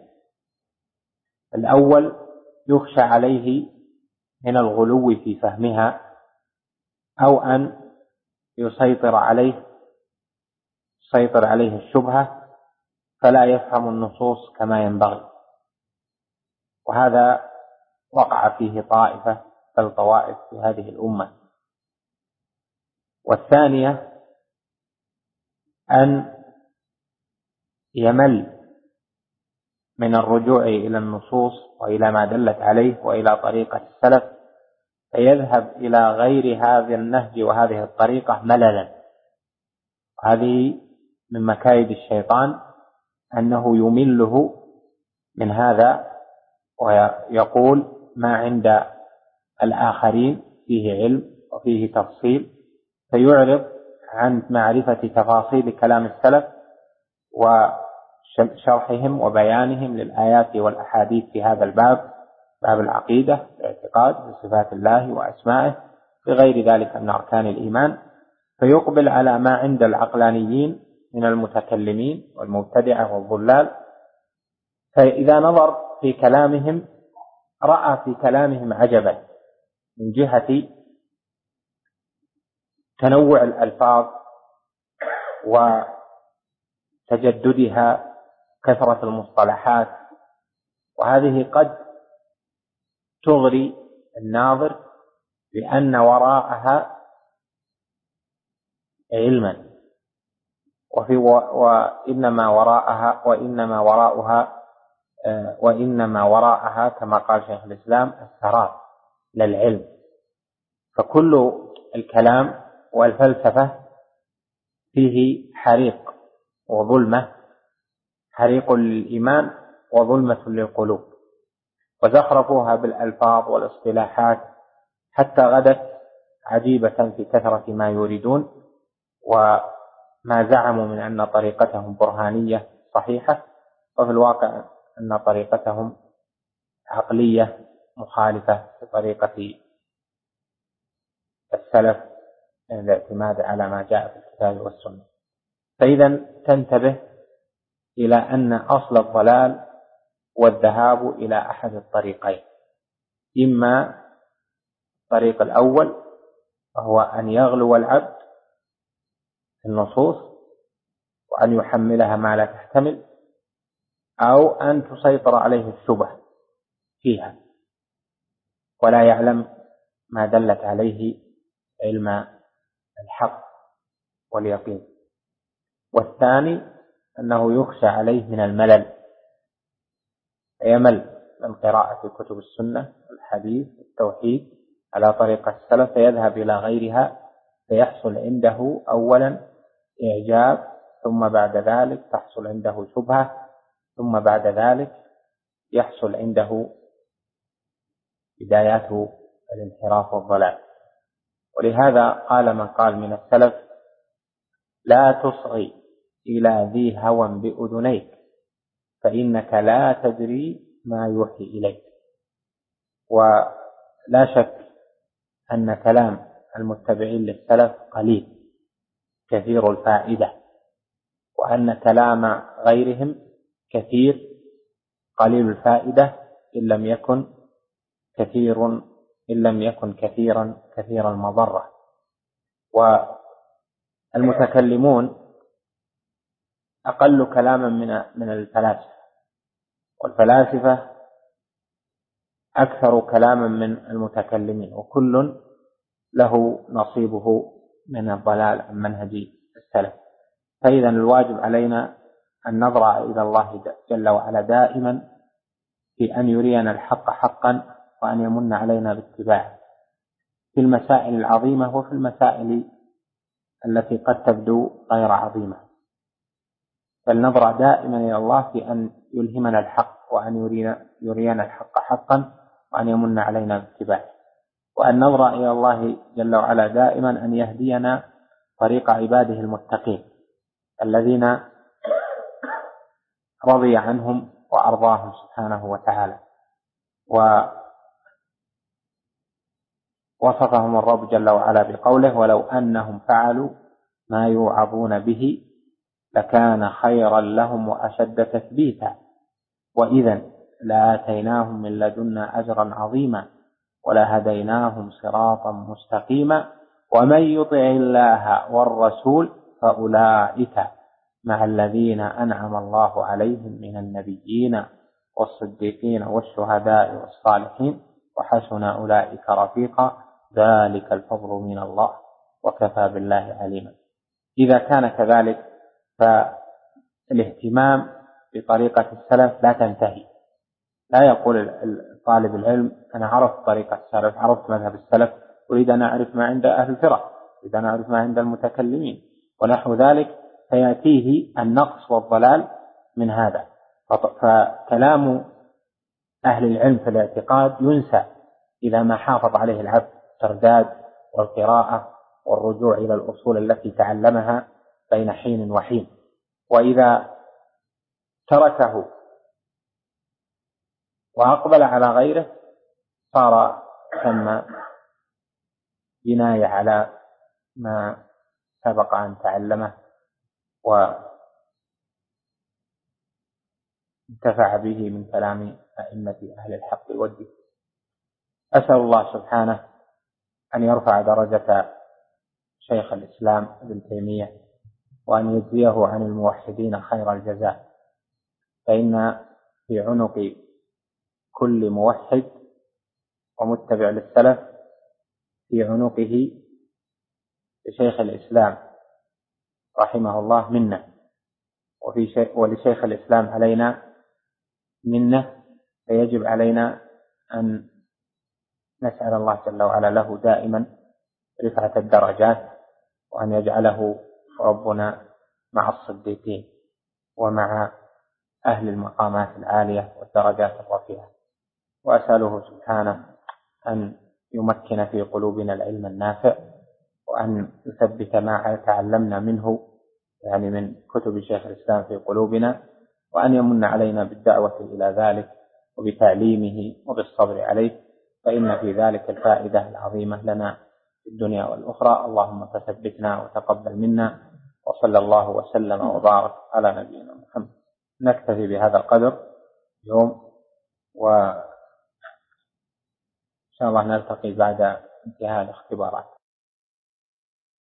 الأول يخشى عليه من الغلو في فهمها، أو أن يسيطر عليه الشبهة فلا يفهم النصوص كما ينبغي، وهذا وقع فيه طائفة بل طوائف في هذه الأمة. والثانية أن يمل من الرجوع إلى النصوص وإلى ما دلت عليه وإلى طريقة السلف، فيذهب إلى غير هذا النهج وهذه الطريقة مللا. هذه من مكايد الشيطان أنه يمله من هذا ويقول ما عند الآخرين فيه علم وفيه تفصيل، فيعرض عن معرفة تفاصيل كلام السلف وشرحهم وبيانهم للآيات والأحاديث في هذا الباب، باب العقيدة، الاعتقاد بصفات الله وأسمائه، بغير ذلك من أركان الإيمان، فيقبل على ما عند العقلانيين من المتكلمين والمبتدعة والضلال. فإذا نظر في كلامهم رأى في كلامهم عجبا من جهة تنوع الألفاظ وتجددها، كثرة المصطلحات، وهذه قد تغري الناظر بأن وراءها علما، وإنما وراءها كما قال شيخ الإسلام الثراء للعلم. فكل الكلام والفلسفة فيه حريق وظلمة، حريق للإيمان وظلمة للقلوب، وزخرفوها بالألفاظ والاصطلاحات حتى غدت عجيبة في كثرة ما يريدون، وما زعموا من أن طريقتهم برهانية صحيحة، وفي الواقع أن طريقتهم عقلية مخالفة لطريقة السلف من الاعتماد على ما جاء في الكتاب والسنة. فإذا تنتبه إلى أن أصل الضلال والذهاب إلى أحد الطريقين: إما الطريق الأول وهو أن يغلو العبد في النصوص وأن يحملها ما لا تحتمل، أو أن تسيطر عليه الشبه فيها ولا يعلم ما دلت عليه علم الحق واليقين. والثاني أنه يخشى عليه من الملل، يمل من قراءة كتب السنة الحديث التوحيد على طريقة السلف، فيذهب إلى غيرها، فيحصل عنده أولا إعجاب، ثم بعد ذلك تحصل عنده شبهة، ثم بعد ذلك يحصل عنده بدايات الانحراف والضلال. ولهذا قال من قال من السلف: لا تصغي إلى ذي هوى بأذنيك فإنك لا تدري ما يوحي إليك. ولا شك أن كلام المتبعين للسلف قليل كثير الفائدة، وأن كلام غيرهم كثير قليل الفائدة إن لم يكن كثير المضرة. والمتكلمون أقل كلاما من الفلاسفة، والفلاسفة أكثر كلاما من المتكلمين، وكل له نصيبه من الضلال عن منهج السلف. فإذا الواجب علينا أن نضرع إلى الله جل وعلا دائما في أن يرينا الحق حقا، وأن يمن علينا باتباعه في المسائل العظيمة وفي المسائل التي قد تبدو غير عظيمة. فلنضرع دائما إلى الله في أن يلهمنا الحق، وأن يرينا الحق حقا، وأن يمن علينا باتباعه، وأن نضرع إلى الله جل وعلا دائما أن يهدينا طريق عباده المتقين الذين رضي عنهم وأرضاهم سبحانه وتعالى، ووصفهم الرب جل وعلا بقوله: ولو أنهم فعلوا ما يوعظون به لكان خيرا لهم وأشد تثبيتا وإذا لآتيناهم من لدنا أجرا عظيما ولهديناهم صراطا مستقيما ومن يطع الله والرسول فأولئك مع الذين أنعم الله عليهم من النبيين والصديقين والشهداء والصالحين وحسن أولئك رفيقا ذلك الفضل من الله وكفى بالله عليما. إذا كان كذلك فالاهتمام بطريقة السلف لا تنتهي. لا يقول طالب العلم: أنا عرفت طريقة السلف، عرفت مذهب السلف، أريد أن أعرف ما عند أهل الفرق، أريد أن أعرف ما عند المتكلمين ونحو ذلك، فيأتيه النقص والضلال من هذا. فكلام أهل العلم في الاعتقاد ينسى إذا ما حافظ عليه العبد الترداد والقراءة والرجوع إلى الأصول التي تعلمها بين حين وحين. وإذا تركه وأقبل على غيره صار ثم جناية على ما سبق أن تعلمه وانتفع به من كلام أئمة أهل الحق والدين. أسأل الله سبحانه أن يرفع درجة شيخ الإسلام ابن تيمية وأن يجزيه عن الموحدين خير الجزاء، فإن في عنق كل موحد ومتبع للسلف في عنقه لشيخ الإسلام رحمه الله منة، ولشيخ الإسلام علينا منة، فيجب علينا أن نسأل الله جل وعلا له دائما رفعة الدرجات، وأن يجعله ربنا مع الصديقين ومع أهل المقامات العالية والدرجات الرفيعة. وأسأله سبحانه أن يمكن في قلوبنا العلم النافع، وأن يثبت ما تعلمنا منه يعني من كتب شيخ الإسلام في قلوبنا، وأن يمن علينا بالدعوة إلى ذلك وبتعليمه وبالصبر عليه، فإن في ذلك الفائدة العظيمة لنا في الدنيا والأخرى. اللهم فثبتنا وتقبل منا، وصلى الله وسلم وبارك على نبينا محمد. نكتفي بهذا القدر اليوم، وإن شاء الله نلتقي بعد انتهاء الاختبارات.